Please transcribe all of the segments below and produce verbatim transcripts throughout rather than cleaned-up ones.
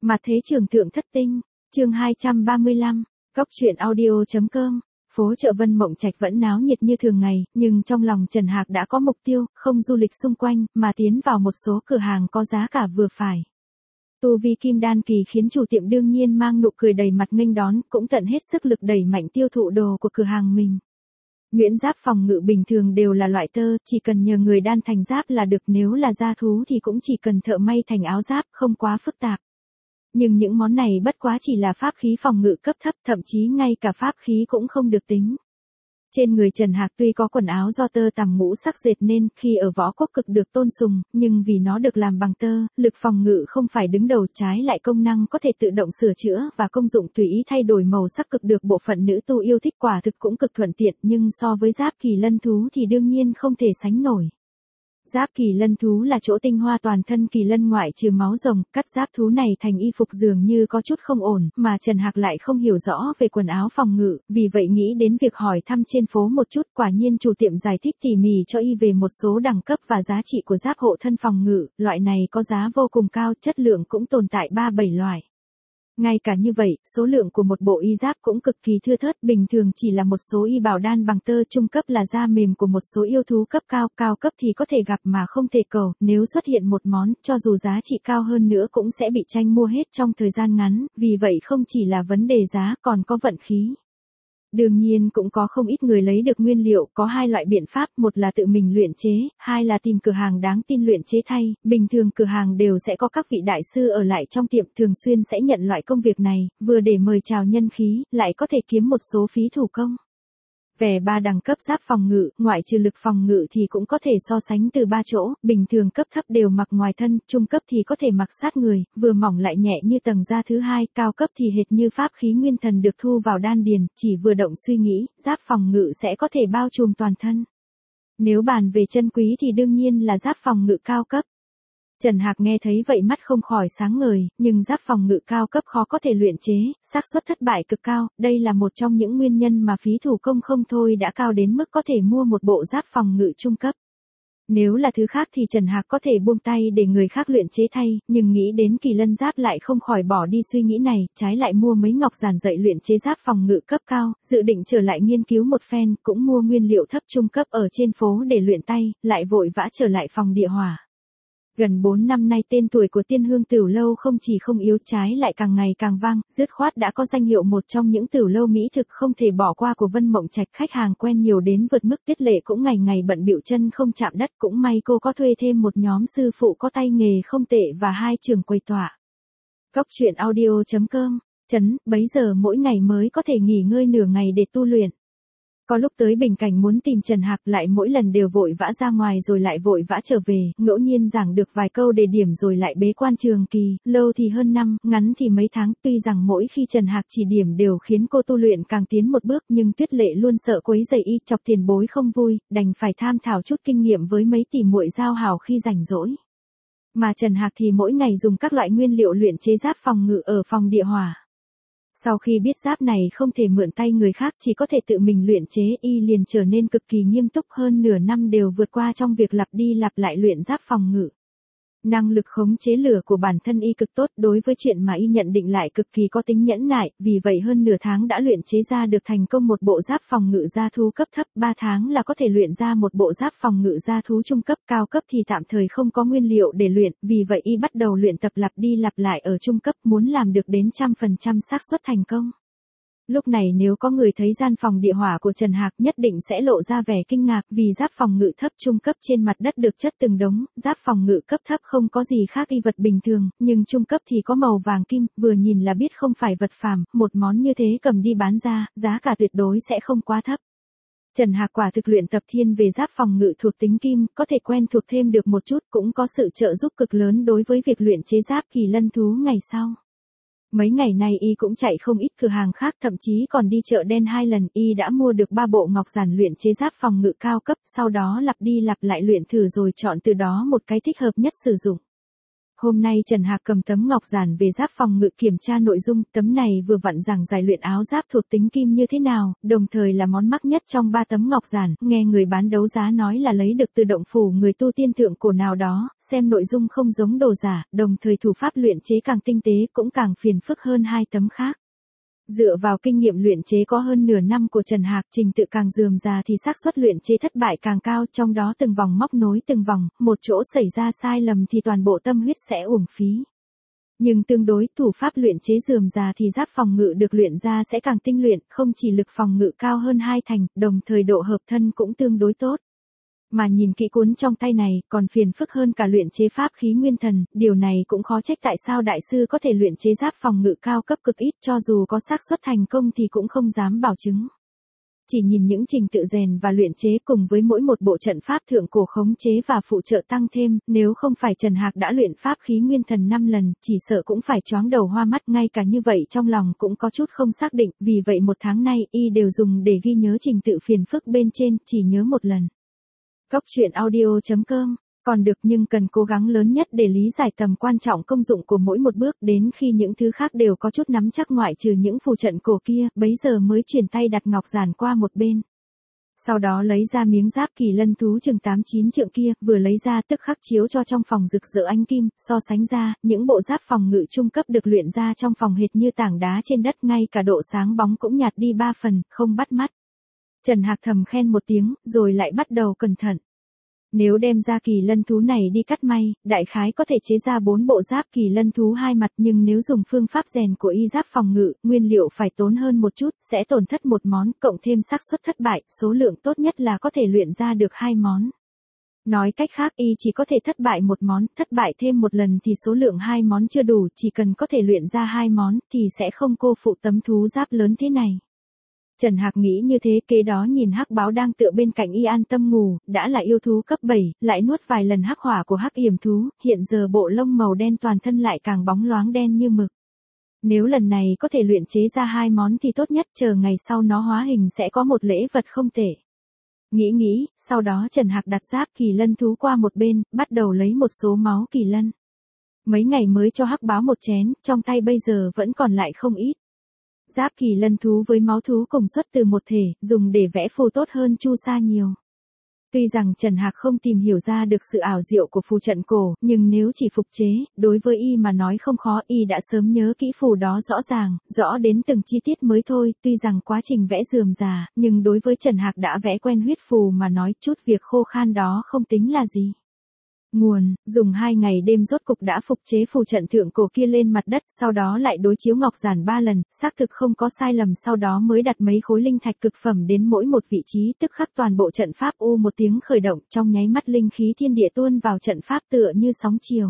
Mặt thế trường thượng thất tinh, chương hai trăm ba mươi lăm, Góc truyện audio.com. Phố chợ Vân Mộng Trạch vẫn náo nhiệt như thường ngày, nhưng trong lòng Trần Hạc đã có mục tiêu, không du lịch xung quanh, mà tiến vào một số cửa hàng có giá cả vừa phải. Tu vi kim đan kỳ khiến chủ tiệm đương nhiên mang nụ cười đầy mặt nghênh đón, cũng tận hết sức lực đẩy mạnh tiêu thụ đồ của cửa hàng mình. Nhuyễn giáp phòng ngự bình thường đều là loại tơ, chỉ cần nhờ người đan thành giáp là được, nếu là da thú thì cũng chỉ cần thợ may thành áo giáp, không quá phức tạp. Nhưng những món này bất quá chỉ là pháp khí phòng ngự cấp thấp, thậm chí ngay cả pháp khí cũng không được tính. Trên người Trần Hạc tuy có quần áo do tơ tằm ngũ sắc dệt nên, khi ở võ quốc cực được tôn sùng, nhưng vì nó được làm bằng tơ, lực phòng ngự không phải đứng đầu, trái lại công năng có thể tự động sửa chữa và công dụng tùy ý thay đổi màu sắc cực được bộ phận nữ tu yêu thích, quả thực cũng cực thuận tiện, nhưng so với giáp kỳ lân thú thì đương nhiên không thể sánh nổi. Giáp kỳ lân thú là chỗ tinh hoa toàn thân kỳ lân ngoại trừ máu rồng, cắt giáp thú này thành y phục dường như có chút không ổn, mà Trần Hạc lại không hiểu rõ về quần áo phòng ngự, vì vậy nghĩ đến việc hỏi thăm trên phố một chút, quả nhiên chủ tiệm giải thích tỉ mỉ cho y về một số đẳng cấp và giá trị của giáp hộ thân phòng ngự, loại này có giá vô cùng cao, chất lượng cũng tồn tại ba bảy loại. Ngay cả như vậy, số lượng của một bộ y giáp cũng cực kỳ thưa thớt, bình thường chỉ là một số y bảo đan bằng tơ, trung cấp là da mềm của một số yêu thú cấp cao, cao cấp thì có thể gặp mà không thể cầu, nếu xuất hiện một món, cho dù giá trị cao hơn nữa cũng sẽ bị tranh mua hết trong thời gian ngắn, vì vậy không chỉ là vấn đề giá còn có vận khí. Đương nhiên cũng có không ít người lấy được nguyên liệu, có hai loại biện pháp, một là tự mình luyện chế, hai là tìm cửa hàng đáng tin luyện chế thay, bình thường cửa hàng đều sẽ có các vị đại sư ở lại trong tiệm, thường xuyên sẽ nhận loại công việc này, vừa để mời chào nhân khí, lại có thể kiếm một số phí thủ công. Về ba đẳng cấp giáp phòng ngự, ngoại trừ lực phòng ngự thì cũng có thể so sánh từ ba chỗ, bình thường cấp thấp đều mặc ngoài thân, trung cấp thì có thể mặc sát người, vừa mỏng lại nhẹ như tầng da thứ hai, cao cấp thì hệt như pháp khí nguyên thần được thu vào đan điền, chỉ vừa động suy nghĩ, giáp phòng ngự sẽ có thể bao trùm toàn thân. Nếu bàn về chân quý thì đương nhiên là giáp phòng ngự cao cấp. Trần Hạc nghe thấy vậy mắt không khỏi sáng ngời, nhưng giáp phòng ngự cao cấp khó có thể luyện chế, xác suất thất bại cực cao, đây là một trong những nguyên nhân mà phí thủ công không thôi đã cao đến mức có thể mua một bộ giáp phòng ngự trung cấp. Nếu là thứ khác thì Trần Hạc có thể buông tay để người khác luyện chế thay, nhưng nghĩ đến kỳ lân giáp lại không khỏi bỏ đi suy nghĩ này, trái lại mua mấy ngọc giản dạy luyện chế giáp phòng ngự cấp cao, dự định trở lại nghiên cứu một phen, cũng mua nguyên liệu thấp trung cấp ở trên phố để luyện tay, lại vội vã trở lại phòng địa hỏa. Gần bốn năm nay tên tuổi của Tiên Hương Tửu Lâu không chỉ không yếu, trái lại càng ngày càng vang, dứt khoát đã có danh hiệu một trong những tửu lâu mỹ thực không thể bỏ qua của Vân Mộng Trạch, khách hàng quen nhiều đến vượt mức, Tuyết Lệ cũng ngày ngày bận bịu chân không chạm đất, cũng may cô có thuê thêm một nhóm sư phụ có tay nghề không tệ và hai trường quầy tọa. Góc truyện audio.com, chấn, bấy giờ mỗi ngày mới có thể nghỉ ngơi nửa ngày để tu luyện. Có lúc tới Bình Cảnh muốn tìm Trần Hạc, lại mỗi lần đều vội vã ra ngoài rồi lại vội vã trở về, ngẫu nhiên giảng được vài câu đề điểm rồi lại bế quan trường kỳ, lâu thì hơn năm, ngắn thì mấy tháng, tuy rằng mỗi khi Trần Hạc chỉ điểm đều khiến cô tu luyện càng tiến một bước, nhưng Tuyết Lệ luôn sợ quấy rầy y, chọc tiền bối không vui, đành phải tham thảo chút kinh nghiệm với mấy tỷ muội giao hảo khi rảnh rỗi. Mà Trần Hạc thì mỗi ngày dùng các loại nguyên liệu luyện chế giáp phòng ngự ở phòng địa hỏa. Sau khi biết giáp này không thể mượn tay người khác, chỉ có thể tự mình luyện chế, y liền trở nên cực kỳ nghiêm túc, hơn nửa năm đều vượt qua trong việc lặp đi lặp lại luyện giáp phòng ngự. Năng lực khống chế lửa của bản thân y cực tốt, đối với chuyện mà y nhận định lại cực kỳ có tính nhẫn nại, vì vậy hơn nửa tháng đã luyện chế ra được thành công một bộ giáp phòng ngự gia thú cấp thấp, ba tháng là có thể luyện ra một bộ giáp phòng ngự gia thú trung cấp, cao cấp thì tạm thời không có nguyên liệu để luyện, vì vậy y bắt đầu luyện tập lặp đi lặp lại ở trung cấp, muốn làm được đến trăm phần trăm xác suất thành công. Lúc này nếu có người thấy gian phòng địa hỏa của Trần Hạc nhất định sẽ lộ ra vẻ kinh ngạc, vì giáp phòng ngự thấp trung cấp trên mặt đất được chất từng đống, giáp phòng ngự cấp thấp không có gì khác y vật bình thường, nhưng trung cấp thì có màu vàng kim, vừa nhìn là biết không phải vật phàm, một món như thế cầm đi bán ra, giá cả tuyệt đối sẽ không quá thấp. Trần Hạc quả thực luyện tập thiên về giáp phòng ngự thuộc tính kim, có thể quen thuộc thêm được một chút, cũng có sự trợ giúp cực lớn đối với việc luyện chế giáp kỳ lân thú ngày sau. Mấy ngày nay y cũng chạy không ít cửa hàng khác, thậm chí còn đi chợ đen hai lần, y đã mua được ba bộ ngọc giản luyện chế giáp phòng ngự cao cấp, sau đó lặp đi lặp lại luyện thử rồi chọn từ đó một cái thích hợp nhất sử dụng. Hôm nay Trần Hạc cầm tấm ngọc giản về giáp phòng ngự kiểm tra nội dung, tấm này vừa vặn giảng giải luyện áo giáp thuộc tính kim như thế nào, đồng thời là món mắc nhất trong ba tấm ngọc giản, nghe người bán đấu giá nói là lấy được từ động phủ người tu tiên thượng cổ nào đó, xem nội dung không giống đồ giả, đồng thời thủ pháp luyện chế càng tinh tế cũng càng phiền phức hơn hai tấm khác. Dựa vào kinh nghiệm luyện chế có hơn nửa năm của Trần Hạc, trình tự càng rườm rà thì xác suất luyện chế thất bại càng cao, trong đó từng vòng móc nối từng vòng, một chỗ xảy ra sai lầm thì toàn bộ tâm huyết sẽ uổng phí. Nhưng tương đối, thủ pháp luyện chế rườm rà thì giáp phòng ngự được luyện ra sẽ càng tinh luyện, không chỉ lực phòng ngự cao hơn hai thành, đồng thời độ hợp thân cũng tương đối tốt. Mà nhìn kỹ cuốn trong tay này, còn phiền phức hơn cả luyện chế pháp khí nguyên thần, điều này cũng khó trách tại sao đại sư có thể luyện chế giáp phòng ngự cao cấp cực ít, cho dù có xác suất thành công thì cũng không dám bảo chứng. Chỉ nhìn những trình tự rèn và luyện chế cùng với mỗi một bộ trận pháp thượng cổ khống chế và phụ trợ tăng thêm, nếu không phải Trần Hạc đã luyện pháp khí nguyên thần năm lần, chỉ sợ cũng phải choáng đầu hoa mắt, ngay cả như vậy trong lòng cũng có chút không xác định, vì vậy một tháng nay y đều dùng để ghi nhớ trình tự phiền phức bên trên, chỉ nhớ một lần. Góc truyện audio chấm com, còn được nhưng cần cố gắng lớn nhất để lý giải tầm quan trọng công dụng của mỗi một bước, đến khi những thứ khác đều có chút nắm chắc ngoại trừ những phù trận cổ kia, bấy giờ mới chuyển tay đặt ngọc giản qua một bên. Sau đó lấy ra miếng giáp kỳ lân thú chừng tám chín trượng kia, vừa lấy ra tức khắc chiếu cho trong phòng rực rỡ ánh kim, so sánh ra, những bộ giáp phòng ngự trung cấp được luyện ra trong phòng hệt như tảng đá trên đất, ngay cả độ sáng bóng cũng nhạt đi ba phần, không bắt mắt. Trần Hạc thầm khen một tiếng, rồi lại bắt đầu cẩn thận. Nếu đem ra kỳ lân thú này đi cắt may, đại khái có thể chế ra bốn bộ giáp kỳ lân thú hai mặt, nhưng nếu dùng phương pháp rèn của y giáp phòng ngự, nguyên liệu phải tốn hơn một chút, sẽ tổn thất một món, cộng thêm xác suất thất bại, số lượng tốt nhất là có thể luyện ra được hai món. Nói cách khác y chỉ có thể thất bại một món, thất bại thêm một lần thì số lượng hai món chưa đủ, chỉ cần có thể luyện ra hai món thì sẽ không cô phụ tấm thú giáp lớn thế này. Trần Hạc nghĩ như thế, kế đó nhìn hắc báo đang tựa bên cạnh y an tâm ngủ, đã là yêu thú cấp bảy, lại nuốt vài lần hắc hỏa của hắc yểm thú, hiện giờ bộ lông màu đen toàn thân lại càng bóng loáng đen như mực. Nếu lần này có thể luyện chế ra hai món thì tốt nhất, chờ ngày sau nó hóa hình sẽ có một lễ vật không tệ. Nghĩ nghĩ, sau đó Trần Hạc đặt giáp kỳ lân thú qua một bên, bắt đầu lấy một số máu kỳ lân. Mấy ngày mới cho hắc báo một chén, trong tay bây giờ vẫn còn lại không ít. Giáp kỳ lân thú với máu thú cùng xuất từ một thể, dùng để vẽ phù tốt hơn chu sa nhiều. Tuy rằng Trần Hạc không tìm hiểu ra được sự ảo diệu của phù trận cổ, nhưng nếu chỉ phục chế, đối với y mà nói không khó, y đã sớm nhớ kỹ phù đó rõ ràng, rõ đến từng chi tiết mới thôi, tuy rằng quá trình vẽ rườm rà, nhưng đối với Trần Hạc đã vẽ quen huyết phù mà nói, chút việc khô khan đó không tính là gì. Nguồn, dùng hai ngày đêm rốt cục đã phục chế phù trận thượng cổ kia lên mặt đất, sau đó lại đối chiếu ngọc giản ba lần, xác thực không có sai lầm, sau đó mới đặt mấy khối linh thạch cực phẩm đến mỗi một vị trí, tức khắc toàn bộ trận pháp u một tiếng khởi động, trong nháy mắt linh khí thiên địa tuôn vào trận pháp tựa như sóng chiều.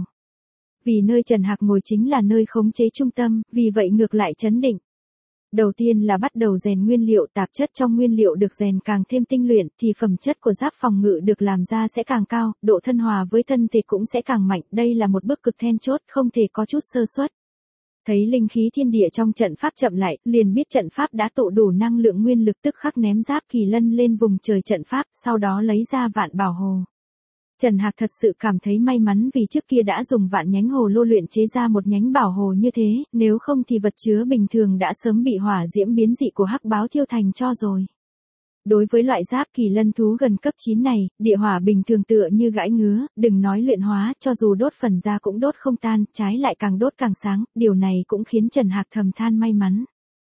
Vì nơi Trần Hạc ngồi chính là nơi khống chế trung tâm, vì vậy ngược lại chấn định. Đầu tiên là bắt đầu rèn nguyên liệu, tạp chất trong nguyên liệu được rèn càng thêm tinh luyện thì phẩm chất của giáp phòng ngự được làm ra sẽ càng cao, độ thân hòa với thân thể cũng sẽ càng mạnh, đây là một bước cực then chốt, không thể có chút sơ suất. Thấy linh khí thiên địa trong trận pháp chậm lại, liền biết trận pháp đã tụ đủ năng lượng nguyên lực, tức khắc ném giáp kỳ lân lên vùng trời trận pháp, sau đó lấy ra vạn bảo hồ. Trần Hạc thật sự cảm thấy may mắn vì trước kia đã dùng vạn nhánh hồ lô luyện chế ra một nhánh bảo hồ như thế, nếu không thì vật chứa bình thường đã sớm bị hỏa diễm biến dị của hắc báo thiêu thành tro rồi. Đối với loại giáp kỳ lân thú gần cấp chín này, địa hỏa bình thường tựa như gãi ngứa, đừng nói luyện hóa, cho dù đốt phần da cũng đốt không tan, trái lại càng đốt càng sáng, điều này cũng khiến Trần Hạc thầm than may mắn.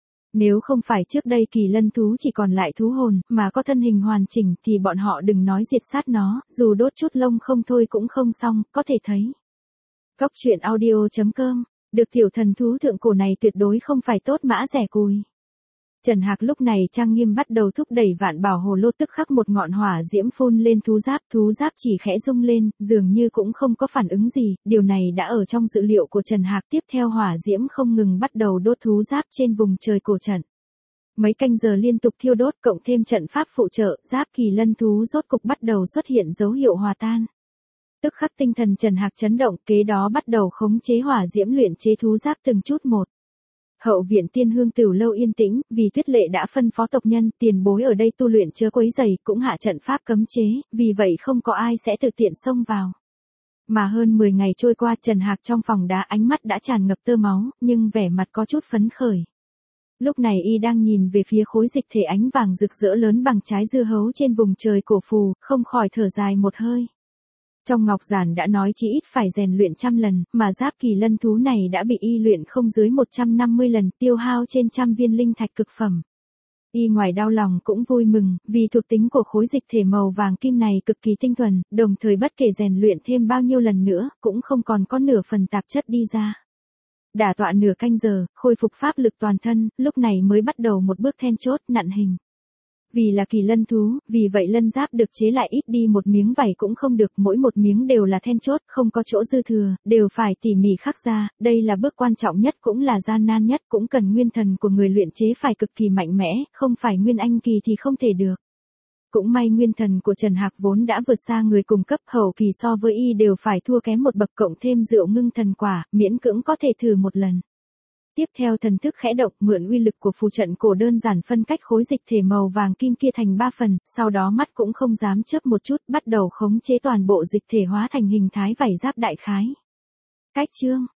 Nếu không phải trước đây kỳ lân thú chỉ còn lại thú hồn, mà có thân hình hoàn chỉnh thì bọn họ đừng nói diệt sát nó, dù đốt chút lông không thôi cũng không xong, có thể thấy. Góc truyện audio chấm com, được tiểu thần thú thượng cổ này tuyệt đối không phải tốt mã rẻ cùi. Trần Hạc lúc này trang nghiêm bắt đầu thúc đẩy vạn bảo hồ lô, tức khắc một ngọn hỏa diễm phun lên thú giáp, thú giáp chỉ khẽ rung lên, dường như cũng không có phản ứng gì, điều này đã ở trong dự liệu của Trần Hạc. Tiếp theo hỏa diễm không ngừng bắt đầu đốt thú giáp trên vùng trời cổ trận. Mấy canh giờ liên tục thiêu đốt cộng thêm trận pháp phụ trợ, giáp kỳ lân thú rốt cục bắt đầu xuất hiện dấu hiệu hòa tan. Tức khắc tinh thần Trần Hạc chấn động, kế đó bắt đầu khống chế hỏa diễm luyện chế thú giáp từng chút một. Hậu viện Tiên Hương Tửu lâu yên tĩnh, vì Tuyết Lệ đã phân phó tộc nhân, tiền bối ở đây tu luyện chớ quấy rầy, cũng hạ trận pháp cấm chế, vì vậy không có ai sẽ tự tiện xông vào. Mà hơn mười ngày trôi qua, Trần Hạc trong phòng đá ánh mắt đã tràn ngập tơ máu, nhưng vẻ mặt có chút phấn khởi. Lúc này y đang nhìn về phía khối dịch thể ánh vàng rực rỡ lớn bằng trái dưa hấu trên vùng trời cổ phù, không khỏi thở dài một hơi. Trong ngọc giản đã nói chỉ ít phải rèn luyện trăm lần, mà giáp kỳ lân thú này đã bị y luyện không dưới một trăm năm mươi lần, tiêu hao trên trăm viên linh thạch cực phẩm. Y ngoài đau lòng cũng vui mừng, vì thuộc tính của khối dịch thể màu vàng kim này cực kỳ tinh thuần, đồng thời bất kể rèn luyện thêm bao nhiêu lần nữa, cũng không còn có nửa phần tạp chất đi ra. Đả tọa nửa canh giờ, khôi phục pháp lực toàn thân, lúc này mới bắt đầu một bước then chốt, nặn hình. Vì là kỳ lân thú, vì vậy lân giáp được chế lại ít đi một miếng vảy cũng không được, mỗi một miếng đều là then chốt, không có chỗ dư thừa, đều phải tỉ mỉ khắc ra, đây là bước quan trọng nhất cũng là gian nan nhất, cũng cần nguyên thần của người luyện chế phải cực kỳ mạnh mẽ, không phải nguyên anh kỳ thì không thể được. Cũng may nguyên thần của Trần Hạc vốn đã vượt xa người cùng cấp, hậu kỳ so với y đều phải thua kém một bậc, cộng thêm rượu ngưng thần quả, miễn cưỡng có thể thử một lần. Tiếp theo thần thức khẽ động, mượn uy lực của phù trận cổ đơn giản phân cách khối dịch thể màu vàng kim kia thành ba phần, sau đó mắt cũng không dám chớp một chút, bắt đầu khống chế toàn bộ dịch thể hóa thành hình thái vảy giáp đại khái. Cách chương